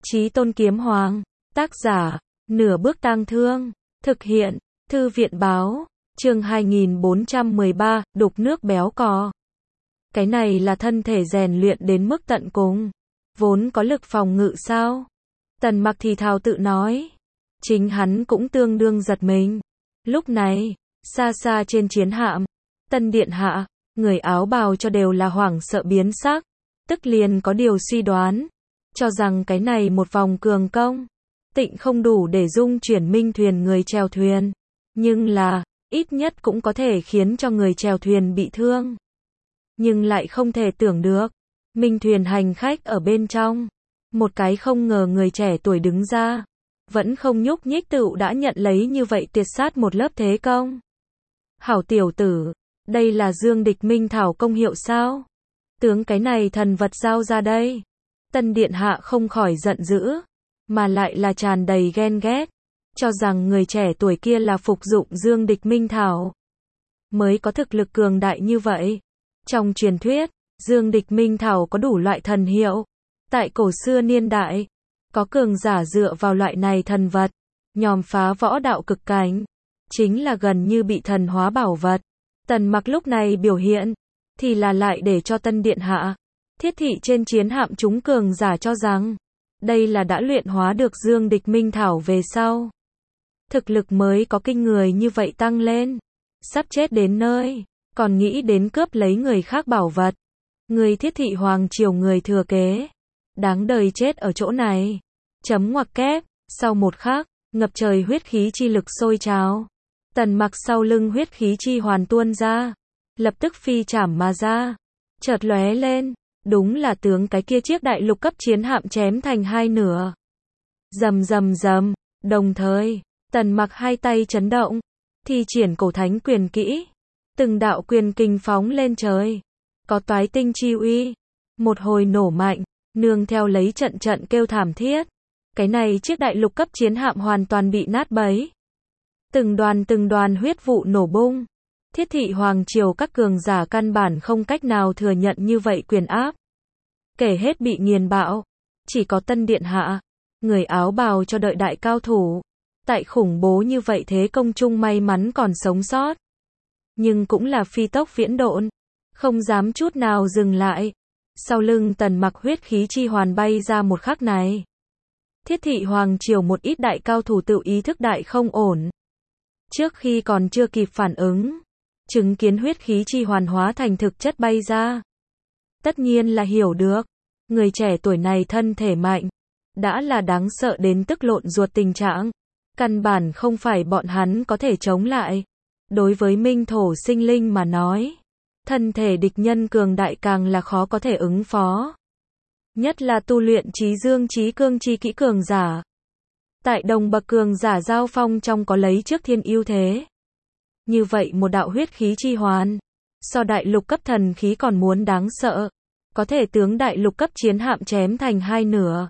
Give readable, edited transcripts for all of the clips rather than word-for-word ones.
Chí Tôn Kiếm Hoàng, tác giả, Nửa Bước Tang Thương, thực hiện, Thư viện báo, chương 2413, đục nước béo cò. Cái này là thân thể rèn luyện đến mức tận cùng, vốn có lực phòng ngự sao? Tần Mặc thì thào tự nói. Chính hắn cũng tương đương giật mình. Lúc này, xa xa trên chiến hạm, Tân Điện Hạ, người áo bào cho đều là hoảng sợ biến sắc, tức liền có điều suy đoán, cho rằng cái này một vòng cường công, tịnh không đủ để dung chuyển minh thuyền người chèo thuyền, nhưng là, ít nhất cũng có thể khiến cho người chèo thuyền bị thương. Nhưng lại không thể tưởng được, minh thuyền hành khách ở bên trong, một cái không ngờ người trẻ tuổi đứng ra, vẫn không nhúc nhích tựu đã nhận lấy như vậy tuyệt sát một lớp thế công. Hảo tiểu tử, đây là Dương Địch Minh Thảo công hiệu sao? Tướng cái này thần vật giao ra đây. Tân Điện Hạ không khỏi giận dữ, mà lại là tràn đầy ghen ghét, cho rằng người trẻ tuổi kia là phục dụng Dương Địch Minh Thảo, mới có thực lực cường đại như vậy. Trong truyền thuyết, Dương Địch Minh Thảo có đủ loại thần hiệu. Tại cổ xưa niên đại, có cường giả dựa vào loại này thần vật, nhòm phá võ đạo cực cảnh, chính là gần như bị thần hóa bảo vật. Tần Mặc lúc này biểu hiện, thì là lại để cho Tân Điện Hạ, Thiết Thị trên chiến hạm chúng cường giả cho rằng, đây là đã luyện hóa được Dương Địch Minh Thảo về sau. Thực lực mới có kinh người như vậy tăng lên, sắp chết đến nơi, còn nghĩ đến cướp lấy người khác bảo vật. Người Thiết Thị Hoàng Triều người thừa kế, đáng đời chết ở chỗ này. Chấm ngoặc kép, sau một khắc, ngập trời huyết khí chi lực sôi trào. Tần Mặc sau lưng huyết khí chi hoàn tuôn ra, lập tức phi chảm mà ra, chợt lóe lên, đúng là tướng cái kia chiếc đại lục cấp chiến hạm chém thành hai nửa. Rầm rầm rầm, đồng thời, Tần Mặc hai tay chấn động, thi triển cổ thánh quyền kỹ, từng đạo quyền kình phóng lên trời, có toái tinh chi uy, một hồi nổ mạnh, nương theo lấy trận trận kêu thảm thiết. Cái này chiếc đại lục cấp chiến hạm hoàn toàn bị nát bấy. Từng đoàn huyết vụ nổ bung. Thiết Thị Hoàng Triều các cường giả căn bản không cách nào thừa nhận như vậy quyền áp. Kể hết bị nghiền bạo. Chỉ có Tân Điện Hạ, người áo bào cho đợi đại cao thủ, tại khủng bố như vậy thế công chung may mắn còn sống sót. Nhưng cũng là phi tốc viễn độn, không dám chút nào dừng lại. Sau lưng Tần Mặc huyết khí chi hoàn bay ra một khắc này, Thiết Thị Hoàng Triều một ít đại cao thủ tự ý thức đại không ổn. Trước khi còn chưa kịp phản ứng, chứng kiến huyết khí chi hoàn hóa thành thực chất bay ra. Tất nhiên là hiểu được, người trẻ tuổi này thân thể mạnh, đã là đáng sợ đến tức lộn ruột tình trạng. Căn bản không phải bọn hắn có thể chống lại. Đối với minh thổ sinh linh mà nói, thân thể địch nhân cường đại càng là khó có thể ứng phó. Nhất là tu luyện trí dương trí cương chi kỹ cường giả. Tại đồng bậc cường giả giao phong trong có lấy trước thiên ưu thế. Như vậy một đạo huyết khí chi hoàn, so đại lục cấp thần khí còn muốn đáng sợ, có thể tướng đại lục cấp chiến hạm chém thành hai nửa.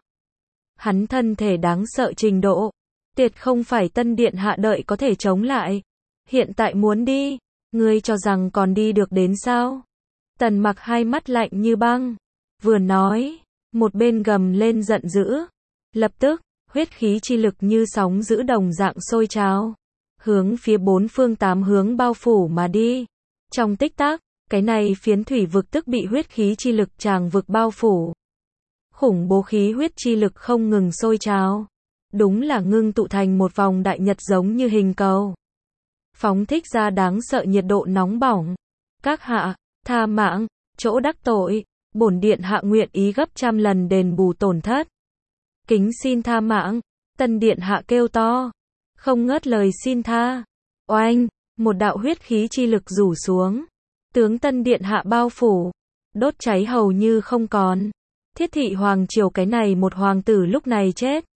Hắn thân thể đáng sợ trình độ, tuyệt không phải Tân Điện Hạ đợi có thể chống lại. Hiện tại muốn đi, ngươi cho rằng còn đi được đến sao? Tần Mặc hai mắt lạnh như băng, vừa nói, một bên gầm lên giận dữ. Lập tức, huyết khí chi lực như sóng dữ đồng dạng sôi trào, hướng phía bốn phương tám hướng bao phủ mà đi. Trong tích tắc, cái này phiến thủy vực tức bị huyết khí chi lực tràng vực bao phủ. Khủng bố khí huyết chi lực không ngừng sôi trào, đúng là ngưng tụ thành một vòng đại nhật giống như hình cầu, phóng thích ra đáng sợ nhiệt độ nóng bỏng. Các hạ, tha mạng, chỗ đắc tội, bổn điện hạ nguyện ý gấp trăm lần đền bù tổn thất. Kính xin tha mạng, Tân Điện Hạ kêu to, không ngớt lời xin tha. Oanh, một đạo huyết khí chi lực rủ xuống, tướng Tân Điện Hạ bao phủ, đốt cháy hầu như không còn. Thiết Thị Hoàng Triều cái này một hoàng tử lúc này chết.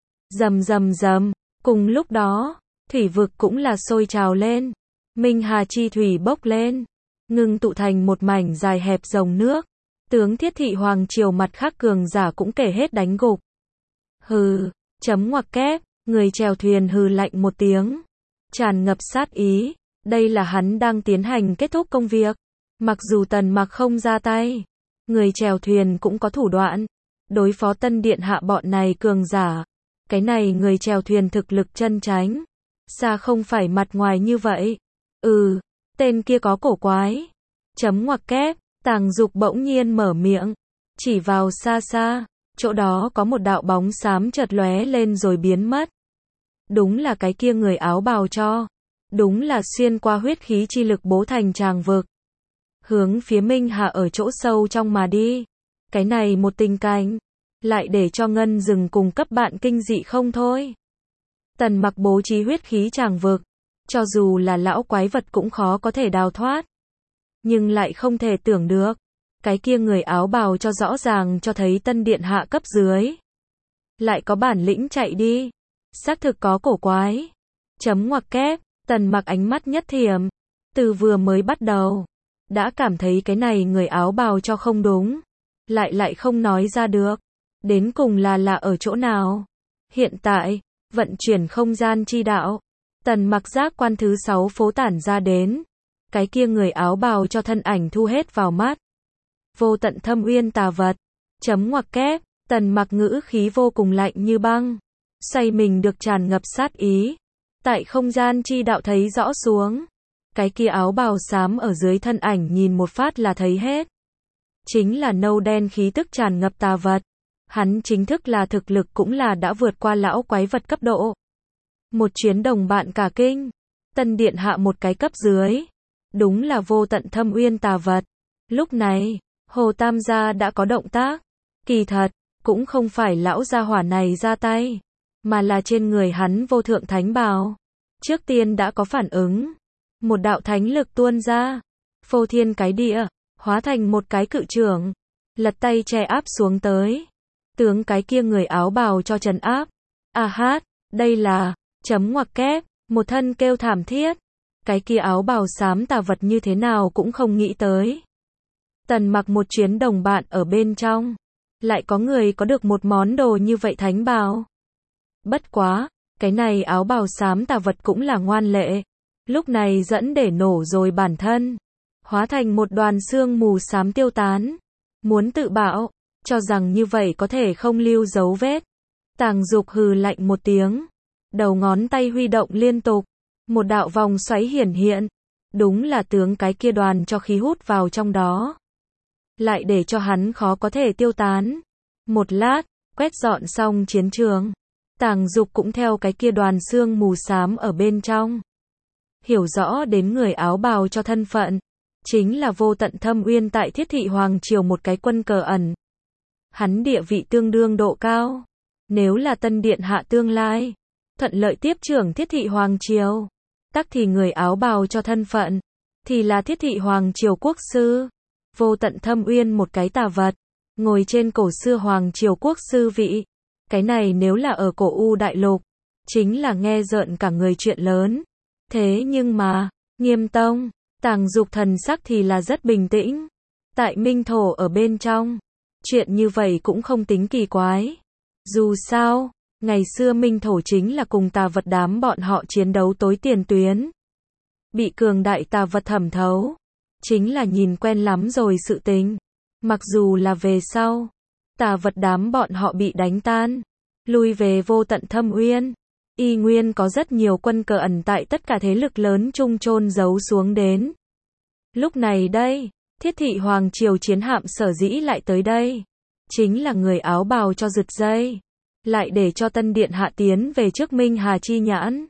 Rầm rầm rầm, cùng lúc đó, thủy vực cũng là sôi trào lên, minh hà chi thủy bốc lên, ngưng tụ thành một mảnh dài hẹp dòng nước. Tướng Thiết Thị Hoàng Triều mặt khác cường giả cũng kể hết đánh gục. Hừ, chấm ngoặc kép, người chèo thuyền hừ lạnh một tiếng, tràn ngập sát ý. Đây là hắn đang tiến hành kết thúc công việc. Mặc dù Tần Mặc không ra tay, người chèo thuyền cũng có thủ đoạn, đối phó tân điện hạ bọn này cường giả. Cái này người chèo thuyền thực lực chân chánh. Xa không phải mặt ngoài như vậy. Tên kia có cổ quái. Chấm ngoặc kép, Tàng Dục bỗng nhiên mở miệng. Chỉ vào xa xa, chỗ đó có một đạo bóng xám chợt lóe lên rồi biến mất. Đúng là cái kia người áo bào cho. Đúng là xuyên qua huyết khí chi lực bố thành tràng vực. Hướng phía Minh Hà ở chỗ sâu trong mà đi. Cái này một tình cảnh, lại để cho Ngân Dừng cùng cấp bạn kinh dị không thôi. Tần Mặc bố trí huyết khí tràng vực, cho dù là lão quái vật cũng khó có thể đào thoát. Nhưng lại không thể tưởng được, cái kia người áo bào cho rõ ràng cho thấy tân điện hạ cấp dưới. Lại có bản lĩnh chạy đi. Xác thực có cổ quái. Chấm ngoặc kép, Tần Mặc ánh mắt nhất thiểm. Từ vừa mới bắt đầu, đã cảm thấy cái này người áo bào cho không đúng. Lại không nói ra được. Đến cùng là ở chỗ nào? Hiện tại, vận chuyển không gian chi đạo. Tần Mặc giác quan thứ 6 phố tản ra đến. Cái kia người áo bào cho thân ảnh thu hết vào mắt. Vô tận thâm uyên tà vật. Chấm ngoặc kép, Tần Mặc ngữ khí vô cùng lạnh như băng. Xoay mình được tràn ngập sát ý. Tại không gian chi đạo thấy rõ xuống. Cái kia áo bào xám ở dưới thân ảnh nhìn một phát là thấy hết. Chính là nâu đen khí tức tràn ngập tà vật. Hắn chính thức là thực lực cũng là đã vượt qua lão quái vật cấp độ. Một chuyến đồng bạn cả kinh. Tân điện hạ một cái cấp dưới. Đúng là vô tận thâm uyên tà vật. Lúc này, Hồ Tam gia đã có động tác. Kỳ thật, cũng không phải lão gia hỏa này ra tay, mà là trên người hắn vô thượng thánh bào. Trước tiên đã có phản ứng. Một đạo thánh lực tuôn ra. Phô thiên cái địa, hóa thành một cái cự trưởng. Lật tay che áp xuống tới. Tướng cái kia người áo bào cho trấn áp. Đây là, chấm ngoặc kép, một thân kêu thảm thiết. Cái kia áo bào xám tà vật như thế nào cũng không nghĩ tới. Tần Mặc một chuyến đồng bạn ở bên trong. Lại có người có được một món đồ như vậy thánh bào. Bất quá, cái này áo bào xám tà vật cũng là ngoan lệ. Lúc này dẫn để nổ rồi bản thân. Hóa thành một đoàn sương mù xám tiêu tán. Muốn tự bạo, cho rằng như vậy có thể không lưu dấu vết. Tàng Dục hừ lạnh một tiếng. Đầu ngón tay huy động liên tục. Một đạo vòng xoáy hiển hiện. Đúng là tướng cái kia đoàn cho khí hút vào trong đó. Lại để cho hắn khó có thể tiêu tán. Một lát, quét dọn xong chiến trường. Tàng Dục cũng theo cái kia đoàn sương mù xám ở bên trong. Hiểu rõ đến người áo bào cho thân phận. Chính là vô tận thâm uyên tại Thiết Thị Hoàng Triều một cái quân cờ ẩn. Hắn địa vị tương đương độ cao. Nếu là tân điện hạ tương lai, thuận lợi tiếp trưởng Thiết Thị Hoàng Triều, tắc thì người áo bào cho thân phận, thì là Thiết Thị Hoàng Triều quốc sư. Vô tận thâm uyên một cái tà vật, ngồi trên cổ xưa Hoàng Triều quốc sư vị. Cái này nếu là ở cổ U Đại Lục, chính là nghe rợn cả người chuyện lớn. Thế nhưng mà, Nghiêm Tông, Tàng Dục thần sắc thì là rất bình tĩnh. Tại Minh Thổ ở bên trong, chuyện như vậy cũng không tính kỳ quái. Dù sao, ngày xưa Minh Thổ chính là cùng tà vật đám bọn họ chiến đấu tối tiền tuyến. Bị cường đại tà vật thẩm thấu. Chính là nhìn quen lắm rồi sự tình. Mặc dù là về sau, tà vật đám bọn họ bị đánh tan, lui về vô tận thâm uyên. Y nguyên có rất nhiều quân cờ ẩn tại tất cả thế lực lớn chung chôn giấu xuống đến. Lúc này đây, Thiết Thị Hoàng Triều chiến hạm sở dĩ lại tới đây. Chính là người áo bào cho giật dây. Lại để cho tân điện hạ tiến về trước Minh Hà chi nhãn.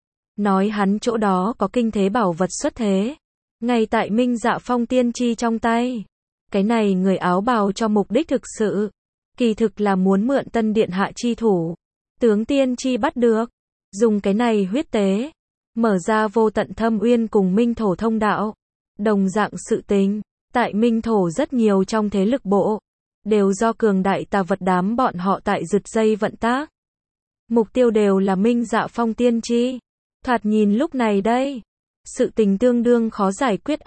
Nói hắn chỗ đó có kinh thế bảo vật xuất thế. Ngay tại Minh Dạ Phong tiên chi trong tay. Cái này người áo bào cho mục đích thực sự. Kỳ thực là muốn mượn tân điện hạ chi thủ. Tướng tiên chi bắt được. Dùng cái này huyết tế. Mở ra vô tận thâm uyên cùng Minh Thổ thông đạo. Đồng dạng sự tình. Tại Minh Thổ rất nhiều trong thế lực bộ. Đều do cường đại tà vật đám bọn họ tại giật dây vận tác. Mục tiêu đều là Minh Dạ Phong tiên chi. Thoạt nhìn lúc này đây. Sự tình tương đương khó giải quyết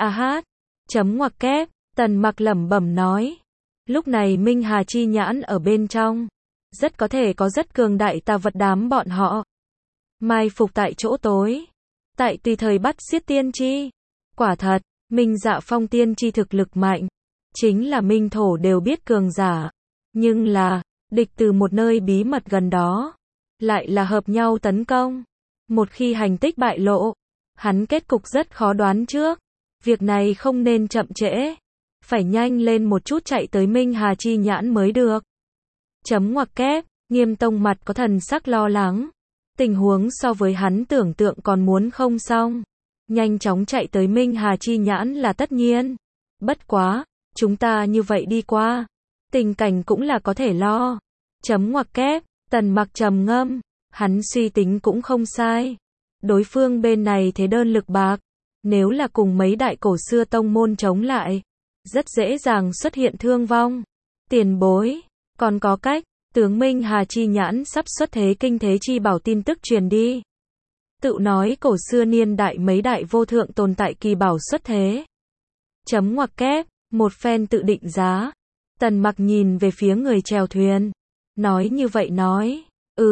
chấm ngoặc kép, Tần Mặc lẩm bẩm nói. Lúc này Minh Hà chi nhãn ở bên trong. Rất có thể có rất cường đại tà vật đám bọn họ. Mai phục tại chỗ tối. Tại tùy thời bắt giết tiên chi. Quả thật, Minh Dạ Phong tiên chi thực lực mạnh. Chính là Minh Thổ đều biết cường giả. Nhưng là, địch từ một nơi bí mật gần đó, lại là hợp nhau tấn công. Một khi hành tích bại lộ, hắn kết cục rất khó đoán trước. Việc này không nên chậm trễ. Phải nhanh lên một chút chạy tới Minh Hà chi nhãn mới được. Chấm ngoặc kép, Nghiêm Tông mặt có thần sắc lo lắng. Tình huống so với hắn tưởng tượng còn muốn không xong. Nhanh chóng chạy tới Minh Hà chi nhãn là tất nhiên. Bất quá, chúng ta như vậy đi qua. Tình cảnh cũng là có thể lo. Chấm ngoặc kép, Tần Mặc trầm ngâm. Hắn suy tính cũng không sai. Đối phương bên này thế đơn lực bạc. Nếu là cùng mấy đại cổ xưa tông môn chống lại, rất dễ dàng xuất hiện thương vong. Tiền bối, còn có cách, tướng Minh Hà chi nhãn sắp xuất thế kinh thế chi bảo tin tức truyền đi. Tự nói cổ xưa niên đại mấy đại vô thượng tồn tại kỳ bảo xuất thế. Chấm ngoặc kép, một phen tự định giá. Tần Mặc nhìn về phía người chèo thuyền. Nói như vậy nói,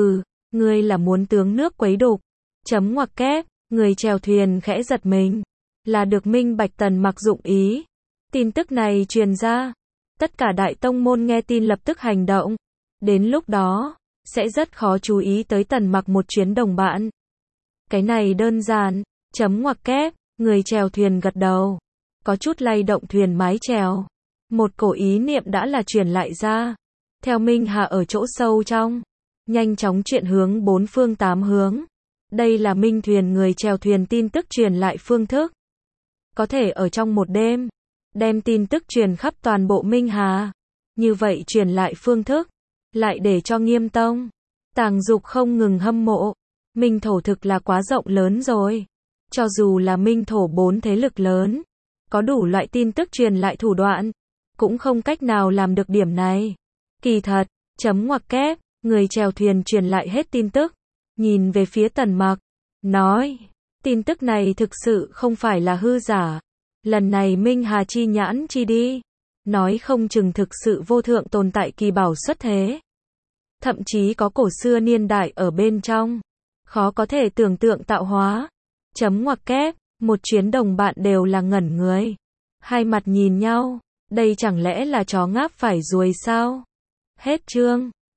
ngươi là muốn tướng nước quấy đục. Chấm ngoặc kép, người chèo thuyền khẽ giật mình. Là được minh bạch Tần Mặc dụng ý. Tin tức này truyền ra. Tất cả đại tông môn nghe tin lập tức hành động. Đến lúc đó, sẽ rất khó chú ý tới Tần Mặc một chuyến đồng bạn. Cái này đơn giản. Chấm ngoặc kép, người chèo thuyền gật đầu. Có chút lay động thuyền mái chèo. Một cổ ý niệm đã là truyền lại ra. Theo Minh Hà ở chỗ sâu trong. Nhanh chóng chuyển hướng bốn phương tám hướng. Đây là minh thuyền người chèo thuyền tin tức truyền lại phương thức. Có thể ở trong một đêm, đem tin tức truyền khắp toàn bộ Minh Hà. Như vậy truyền lại phương thức, lại để cho Nghiêm Tông, Tàng Dục không ngừng hâm mộ. Minh thổ thực là quá rộng lớn rồi. Cho dù là Minh thổ 4 thế lực lớn, có đủ loại tin tức truyền lại thủ đoạn, cũng không cách nào làm được điểm này. Kỳ thật, chấm ngoặc kép, người chèo thuyền truyền lại hết tin tức. Nhìn về phía Tần Mặc, nói, tin tức này thực sự không phải là hư giả. Lần này Minh Hà chi nhãn chi đi, nói không chừng thực sự vô thượng tồn tại kỳ bảo xuất thế. Thậm chí có cổ xưa niên đại ở bên trong. Khó có thể tưởng tượng tạo hóa. Chấm ngoặc kép, một chuyến đồng bạn đều là ngẩn người. Hai mặt nhìn nhau, đây chẳng lẽ là chó ngáp phải ruồi sao? Hết chương.